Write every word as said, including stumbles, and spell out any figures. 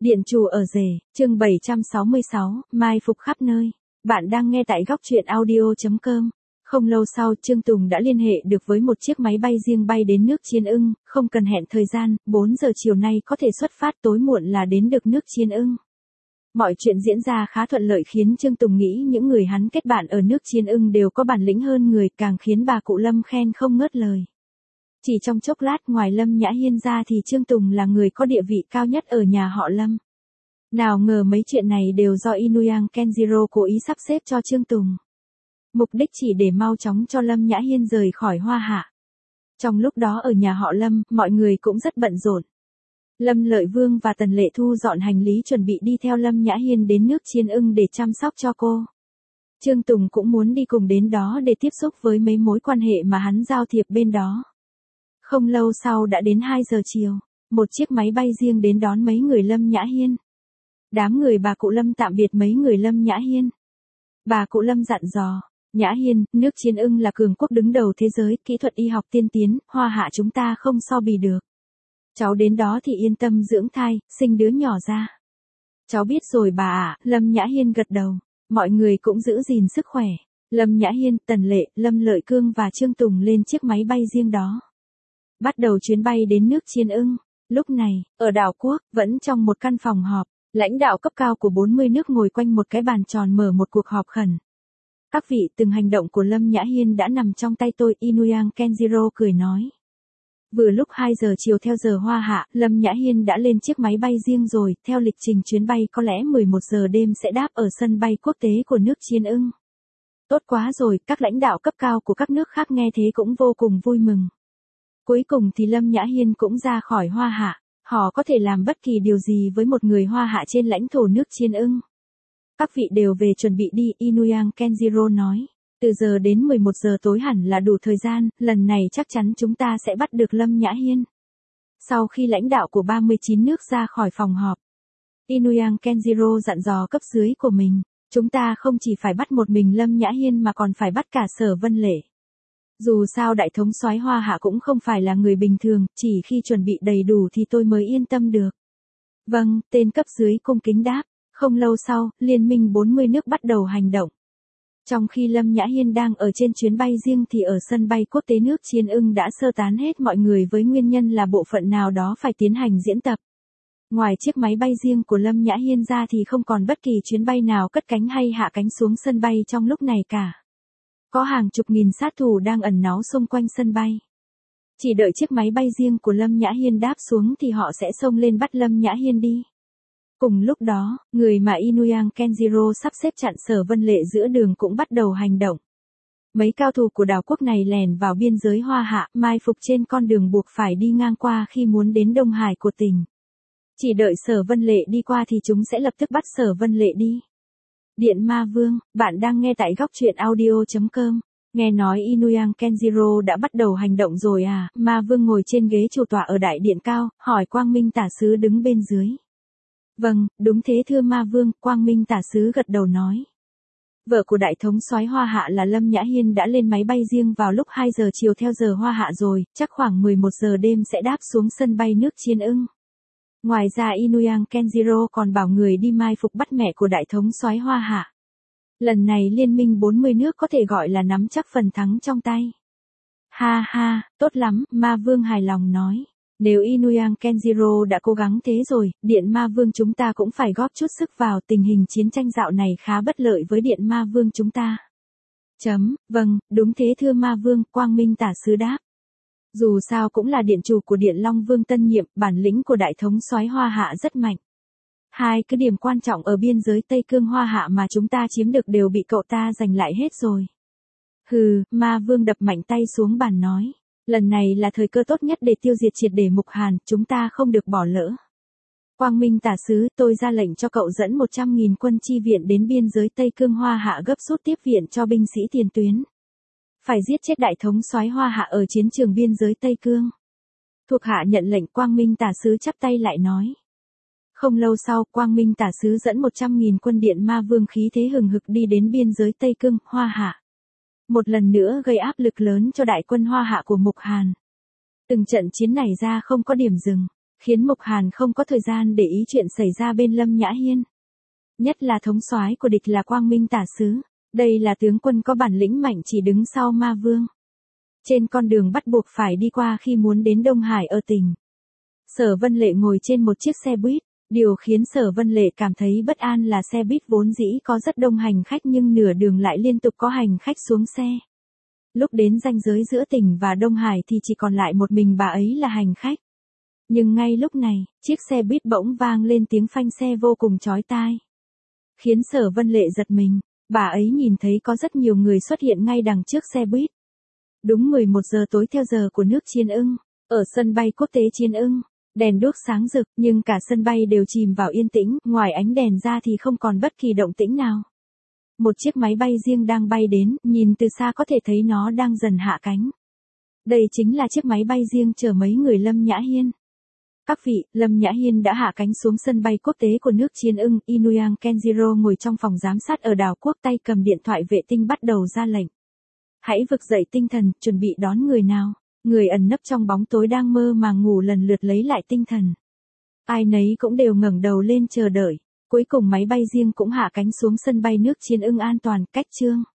Điện chủ ở rể, chương bảy trăm sáu mươi sáu, mai phục khắp nơi. Bạn đang nghe tại góc truyện audio chấm com. Không lâu sau, Trương Tùng đã liên hệ được với một chiếc máy bay riêng bay đến nước Chiên Ưng, không cần hẹn thời gian, bốn giờ chiều nay có thể xuất phát, tối muộn là đến được nước Chiên Ưng. Mọi chuyện diễn ra khá thuận lợi khiến Trương Tùng nghĩ những người hắn kết bạn ở nước Chiên Ưng đều có bản lĩnh hơn người, càng khiến bà cụ Lâm khen không ngớt lời. Chỉ trong chốc lát, ngoài Lâm Nhã Hiên ra thì Trương Tùng là người có địa vị cao nhất ở nhà họ Lâm. Nào ngờ mấy chuyện này đều do Inuyang Kenjiro cố ý sắp xếp cho Trương Tùng. Mục đích chỉ để mau chóng cho Lâm Nhã Hiên rời khỏi Hoa Hạ. Trong lúc đó ở nhà họ Lâm, mọi người cũng rất bận rộn. Lâm Lợi Vương và Tần Lệ thu dọn hành lý chuẩn bị đi theo Lâm Nhã Hiên đến nước Chiên Ưng để chăm sóc cho cô. Trương Tùng cũng muốn đi cùng đến đó để tiếp xúc với mấy mối quan hệ mà hắn giao thiệp bên đó. Không lâu sau đã đến hai giờ chiều, một chiếc máy bay riêng đến đón mấy người Lâm Nhã Hiên. Đám người bà cụ Lâm tạm biệt mấy người Lâm Nhã Hiên. Bà cụ Lâm dặn dò, Nhã Hiên, nước Chiên Ưng là cường quốc đứng đầu thế giới, kỹ thuật y học tiên tiến, Hoa Hạ chúng ta không so bì được. Cháu đến đó thì yên tâm dưỡng thai, sinh đứa nhỏ ra. Cháu biết rồi bà ạ, Lâm Nhã Hiên gật đầu, mọi người cũng giữ gìn sức khỏe. Lâm Nhã Hiên, Tần Lệ, Lâm Lợi Cương và Trương Tùng lên chiếc máy bay riêng đó. Bắt đầu chuyến bay đến nước Chiên Ưng. Lúc này, ở đảo quốc, vẫn trong một căn phòng họp, lãnh đạo cấp cao của bốn mươi nước ngồi quanh một cái bàn tròn mở một cuộc họp khẩn. Các vị, từng hành động của Lâm Nhã Hiên đã nằm trong tay tôi, Inuyang Kenjiro cười nói. Vừa lúc hai giờ chiều theo giờ Hoa Hạ, Lâm Nhã Hiên đã lên chiếc máy bay riêng rồi, theo lịch trình chuyến bay có lẽ mười một giờ đêm sẽ đáp ở sân bay quốc tế của nước Chiên Ưng. Tốt quá rồi, các lãnh đạo cấp cao của các nước khác nghe thế cũng vô cùng vui mừng. Cuối cùng thì Lâm Nhã Hiên cũng ra khỏi Hoa Hạ, họ có thể làm bất kỳ điều gì với một người Hoa Hạ trên lãnh thổ nước Chiên Ưng. Các vị đều về chuẩn bị đi, Inuyang Kenjiro nói. Từ giờ đến mười một giờ tối hẳn là đủ thời gian, lần này chắc chắn chúng ta sẽ bắt được Lâm Nhã Hiên. Sau khi lãnh đạo của ba mươi chín nước ra khỏi phòng họp, Inuyang Kenjiro dặn dò cấp dưới của mình, chúng ta không chỉ phải bắt một mình Lâm Nhã Hiên mà còn phải bắt cả Sở Vân Lệ. Dù sao đại thống soái Hoa Hạ cũng không phải là người bình thường, chỉ khi chuẩn bị đầy đủ thì tôi mới yên tâm được. Vâng, tên cấp dưới cung kính đáp. Không lâu sau, Liên minh bốn mươi nước bắt đầu hành động. Trong khi Lâm Nhã Hiên đang ở trên chuyến bay riêng thì ở sân bay quốc tế nước Chiên Ưng đã sơ tán hết mọi người với nguyên nhân là bộ phận nào đó phải tiến hành diễn tập. Ngoài chiếc máy bay riêng của Lâm Nhã Hiên ra thì không còn bất kỳ chuyến bay nào cất cánh hay hạ cánh xuống sân bay trong lúc này cả. Có hàng chục nghìn sát thủ đang ẩn náu xung quanh sân bay. Chỉ đợi chiếc máy bay riêng của Lâm Nhã Hiên đáp xuống thì họ sẽ xông lên bắt Lâm Nhã Hiên đi. Cùng lúc đó, người mà Inuyang Kenjiro sắp xếp chặn Sở Vân Lệ giữa đường cũng bắt đầu hành động. Mấy cao thủ của đảo quốc này lẻn vào biên giới Hoa Hạ, mai phục trên con đường buộc phải đi ngang qua khi muốn đến Đông Hải của tỉnh. Chỉ đợi Sở Vân Lệ đi qua thì chúng sẽ lập tức bắt Sở Vân Lệ đi. Điện Ma Vương, bạn đang nghe tại góc truyện audio chấm com. Nghe nói Inuyang Kenjiro đã bắt đầu hành động rồi à? Ma Vương ngồi trên ghế chủ tọa ở đại điện cao, hỏi Quang Minh Tả Sứ đứng bên dưới. Vâng, đúng thế thưa Ma Vương, Quang Minh Tả Sứ gật đầu nói. Vợ của đại thống soái Hoa Hạ là Lâm Nhã Hiên đã lên máy bay riêng vào lúc hai giờ chiều theo giờ Hoa Hạ rồi, chắc khoảng mười một giờ đêm sẽ đáp xuống sân bay nước Chiên Ưng. Ngoài ra Inuyang Kenjiro còn bảo người đi mai phục bắt mẹ của đại thống soái Hoa Hạ. Lần này liên minh bốn mươi nước có thể gọi là nắm chắc phần thắng trong tay. Ha ha, tốt lắm, Ma Vương hài lòng nói. Nếu Inuyang Kenjiro đã cố gắng thế rồi, Điện Ma Vương chúng ta cũng phải góp chút sức vào, tình hình chiến tranh dạo này khá bất lợi với Điện Ma Vương chúng ta. Chấm, vâng, đúng thế thưa Ma Vương, Quang Minh Tả Sứ đáp. Dù sao cũng là điện chủ của Điện Long Vương tân nhiệm, bản lĩnh của đại thống soái Hoa Hạ rất mạnh. Hai cái điểm quan trọng ở biên giới Tây Cương Hoa Hạ mà chúng ta chiếm được đều bị cậu ta giành lại hết rồi. Hừ, Ma Vương đập mạnh tay xuống bàn nói. Lần này là thời cơ tốt nhất để tiêu diệt triệt để Mục Hàn, chúng ta không được bỏ lỡ. Quang Minh Tả Sứ, tôi ra lệnh cho cậu dẫn một trăm nghìn quân chi viện đến biên giới Tây Cương Hoa Hạ gấp rút tiếp viện cho binh sĩ tiền tuyến. Phải giết chết đại thống soái Hoa Hạ ở chiến trường biên giới Tây Cương. Thuộc hạ nhận lệnh, Quang Minh Tả Sứ chắp tay lại nói. Không lâu sau, Quang Minh Tả Sứ dẫn một trăm nghìn quân Điện Ma Vương khí thế hừng hực đi đến biên giới Tây Cương, Hoa Hạ. Một lần nữa gây áp lực lớn cho đại quân Hoa Hạ của Mục Hàn. Từng trận chiến này ra không có điểm dừng. khiến Mục Hàn không có thời gian để ý chuyện xảy ra bên Lâm Nhã Hiên. Nhất là thống soái của địch là Quang Minh Tả Sứ, đây là tướng quân có bản lĩnh mạnh chỉ đứng sau Ma Vương. Trên con đường bắt buộc phải đi qua khi muốn đến Đông Hải ở tỉnh. Sở Vân Lệ ngồi trên một chiếc xe buýt, điều khiến Sở Vân Lệ cảm thấy bất an là xe buýt vốn dĩ có rất đông hành khách nhưng nửa đường lại liên tục có hành khách xuống xe. Lúc đến ranh giới giữa tỉnh và Đông Hải thì chỉ còn lại một mình bà ấy là hành khách. Nhưng ngay lúc này, chiếc xe buýt bỗng vang lên tiếng phanh xe vô cùng chói tai. Khiến Sở Vân Lệ giật mình, bà ấy nhìn thấy có rất nhiều người xuất hiện ngay đằng trước xe buýt. Đúng mười một giờ tối theo giờ của nước Chiên Ưng, ở sân bay quốc tế Chiên Ưng, đèn đuốc sáng rực nhưng cả sân bay đều chìm vào yên tĩnh, ngoài ánh đèn ra thì không còn bất kỳ động tĩnh nào. Một chiếc máy bay riêng đang bay đến, nhìn từ xa có thể thấy nó đang dần hạ cánh. Đây chính là chiếc máy bay riêng chở mấy người Lâm Nhã Hiên. Các vị, Lâm Nhã Hiên đã hạ cánh xuống sân bay quốc tế của nước Chiên Ưng, Inuyang Kenjiro ngồi trong phòng giám sát ở đảo quốc tay cầm điện thoại vệ tinh bắt đầu ra lệnh. Hãy vực dậy tinh thần, chuẩn bị đón người nào. Người ẩn nấp trong bóng tối đang mơ màng ngủ lần lượt lấy lại tinh thần. Ai nấy cũng đều ngẩng đầu lên chờ đợi. Cuối cùng máy bay riêng cũng hạ cánh xuống sân bay nước Chiên Ưng an toàn, cách chương.